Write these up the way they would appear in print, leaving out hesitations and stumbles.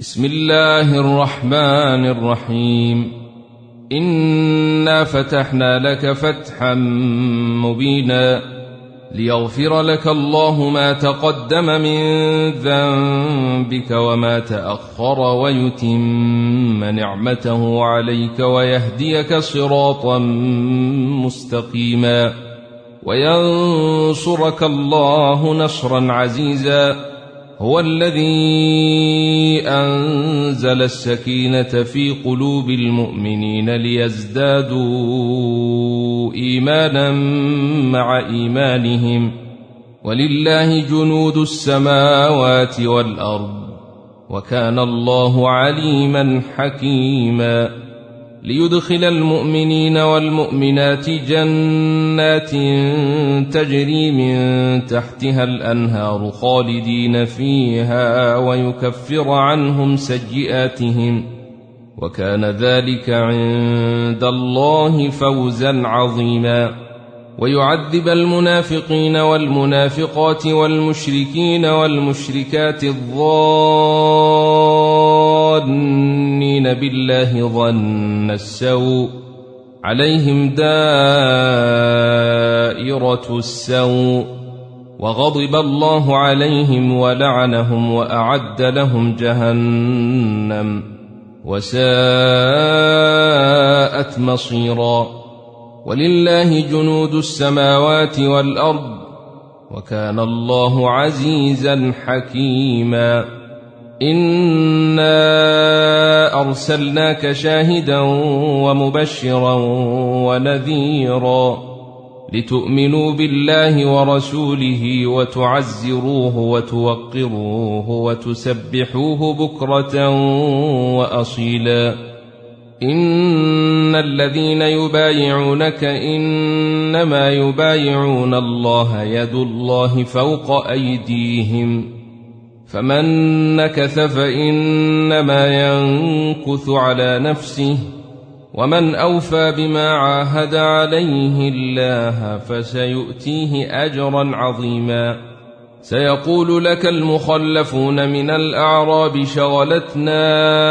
بسم الله الرحمن الرحيم. إنا فتحنا لك فتحا مبينا ليغفر لك الله ما تقدم من ذنبك وما تأخر ويتم نعمته عليك ويهديك صراطا مستقيما وينصرك الله نصرا عزيزا. هو الذي أنزل السكينة في قلوب المؤمنين ليزدادوا إيمانا مع إيمانهم ولله جنود السماوات والأرض وكان الله عليما حكيما. ليدخل المؤمنين والمؤمنات جنات تجري من تحتها الأنهار خالدين فيها ويكفر عنهم سيئاتهم وكان ذلك عند الله فوزا عظيما. ويعذب المنافقين والمنافقات والمشركين والمشركات الظانين بالله ظن السوء عليهم دائرة السوء وغضب الله عليهم ولعنهم وأعد لهم جهنم وساءت مصيرا. ولله جنود السماوات والأرض وكان الله عزيزا حكيما. إنا أرسلناك شاهدا ومبشرا ونذيرا لتؤمنوا بالله ورسوله وتعزروه وتوقروه وتسبحوه بكرة وأصيلا. إن الذين يبايعونك إنما يبايعون الله يد الله فوق أيديهم فمن نكث فإنما ينكث على نفسه ومن أوفى بما عاهد عليه الله فسيؤتيه أجرا عظيما. سيقول لك المخلفون من الأعراب شغلتنا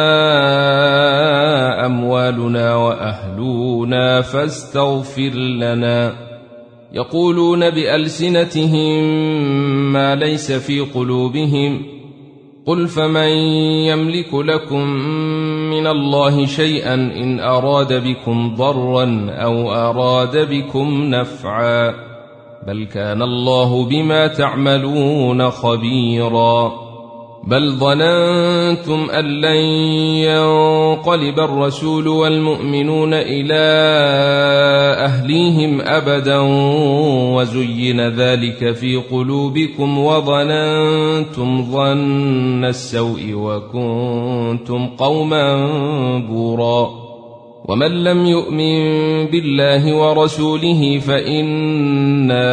أموالنا وأهلنا فاستغفر لنا. يقولون بألسنتهم ما ليس في قلوبهم قل فمن يملك لكم من الله شيئا إن أراد بكم ضرا أو أراد بكم نفعا بل كان الله بما تعملون خبيرا. بل ظننتم أن لن ينقلب الرسول والمؤمنون إلى أهليهم أبدا وزين ذلك في قلوبكم وظننتم ظن السوء وكنتم قوما بورا. ومن لم يؤمن بالله ورسوله فإنا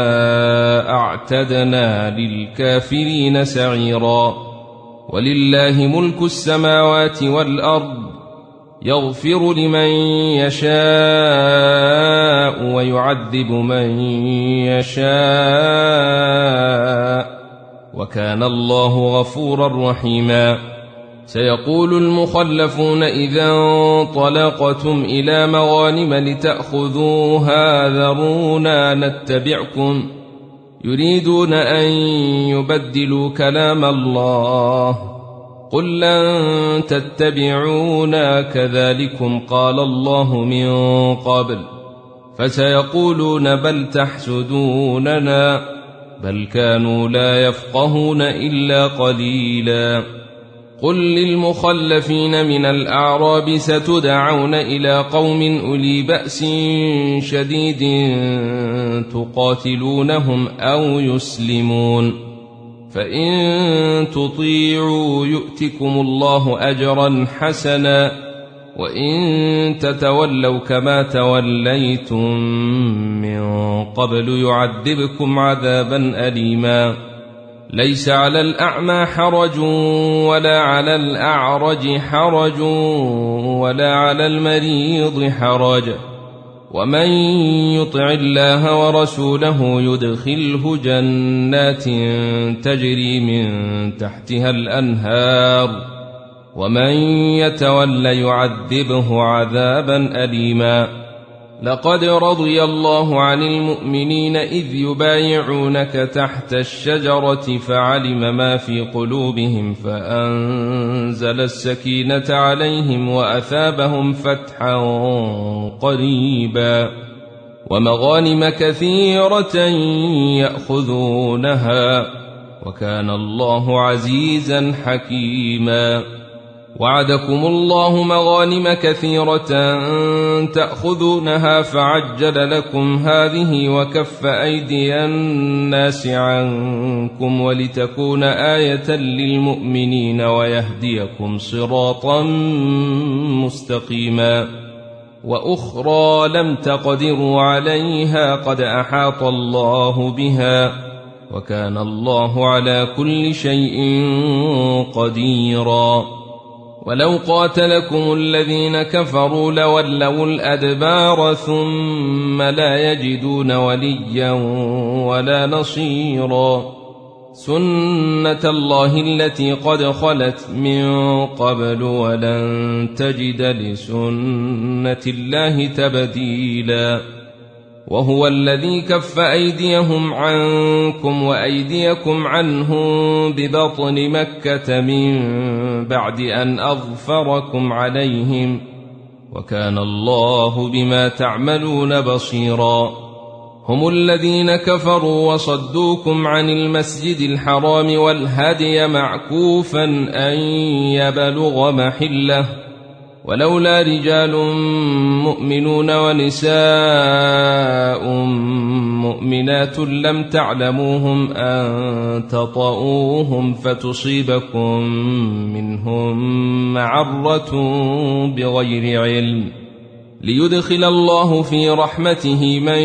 أعتدنا للكافرين سعيرا. ولله ملك السماوات والأرض يغفر لمن يشاء ويعذب من يشاء وكان الله غفورا رحيما. سيقول المخلفون إذا انطلقتم إلى مغانم لتأخذوها ذرونا نتبعكم يريدون أن يبدلوا كلام الله قل لن تتبعونا كذلكم قال الله من قبل فسيقولون بل تحسدوننا بل كانوا لا يفقهون إلا قليلا. قل للمخلفين من الأعراب ستدعون إلى قوم أولي بأس شديد تقاتلونهم أو يسلمون فإن تطيعوا يؤتكم الله أجرا حسنا وإن تتولوا كما توليتم من قبل يعذبكم عذابا أليما. ليس على الأعمى حرج ولا على الأعرج حرج ولا على المريض حرج ومن يطع الله ورسوله يدخله جنات تجري من تحتها الأنهار ومن يتول يعذبه عذابا أليما. لقد رضي الله عن المؤمنين إذ يبايعونك تحت الشجرة فعلم ما في قلوبهم فأنزل السكينة عليهم وأثابهم فتحا قريبا ومغانم كثيرة يأخذونها وكان الله عزيزا حكيما. وعدكم الله مغانم كثيرة تأخذونها فعجل لكم هذه وكف أيدي الناس عنكم ولتكون آية للمؤمنين ويهديكم صراطا مستقيما. وأخرى لم تقدروا عليها قد أحاط الله بها وكان الله على كل شيء قديرا. ولو قاتلكم الذين كفروا لولوا الأدبار ثم لا يجدون وليا ولا نصيرا. سنة الله التي قد خلت من قبل ولن تجد لسنة الله تبديلا. وهو الذي كف أيديهم عنكم وأيديكم عنهم ببطن مكة من بعد أن أظفركم عليهم وكان الله بما تعملون بصيرا. هم الذين كفروا وصدوكم عن المسجد الحرام والهدي معكوفا أن يبلغ محله ولولا رجال مؤمنون ونساء مؤمنات لم تعلموهم أن تطؤوهم فتصيبكم منهم معرة بغير علم ليدخل الله في رحمته من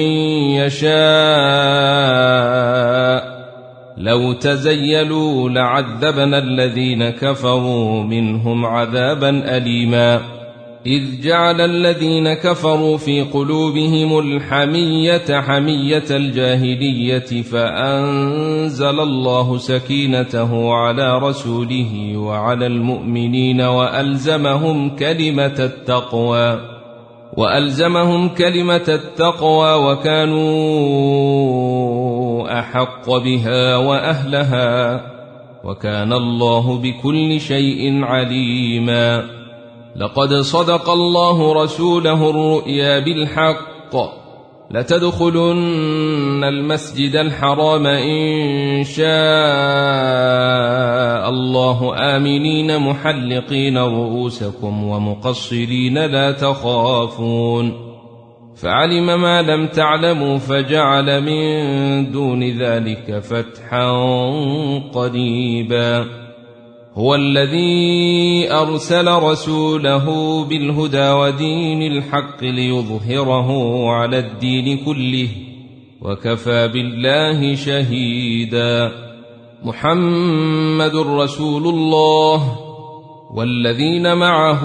يشاء. لو تزيلوا لعذبنا الذين كفروا منهم عذابا أليما. إذ جعل الذين كفروا في قلوبهم الحمية حمية الجاهلية فأنزل الله سكينته على رسوله وعلى المؤمنين وألزمهم كلمة التقوى وكانوا أحق بها وأهلها وكان الله بكل شيء عليما. لقد صدق الله رسوله الرؤيا بالحق لتدخلن المسجد الحرام إن شاء الله آمنين محلقين رؤوسكم ومقصرين لا تخافون فعلم ما لم تعلموا فجعل من دون ذلك فتحا قريبا. هو الذي أرسل رسوله بالهدى ودين الحق ليظهره على الدين كله وكفى بالله شهيدا. محمد رسول الله والذين معه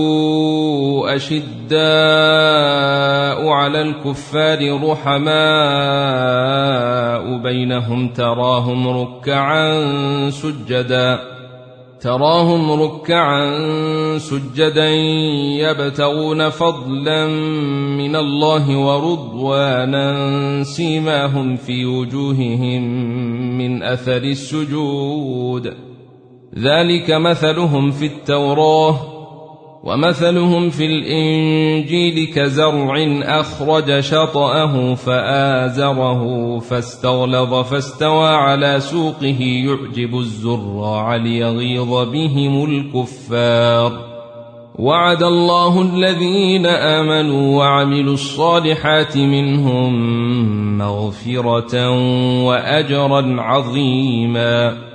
أشداء على الكفار رحماء بينهم تراهم ركعا سجدا يبتغون فضلا من الله ورضوانا سيماهم في وجوههم من أثر السجود ذلك مثلهم في التوراة ومثلهم في الإنجيل كزرع أخرج شطأه فآزره فاستغلظ فاستوى على سوقه يعجب الزراع ليغيظ بهم الكفار. وعد الله الذين آمنوا وعملوا الصالحات منهم مغفرة وأجرا عظيما.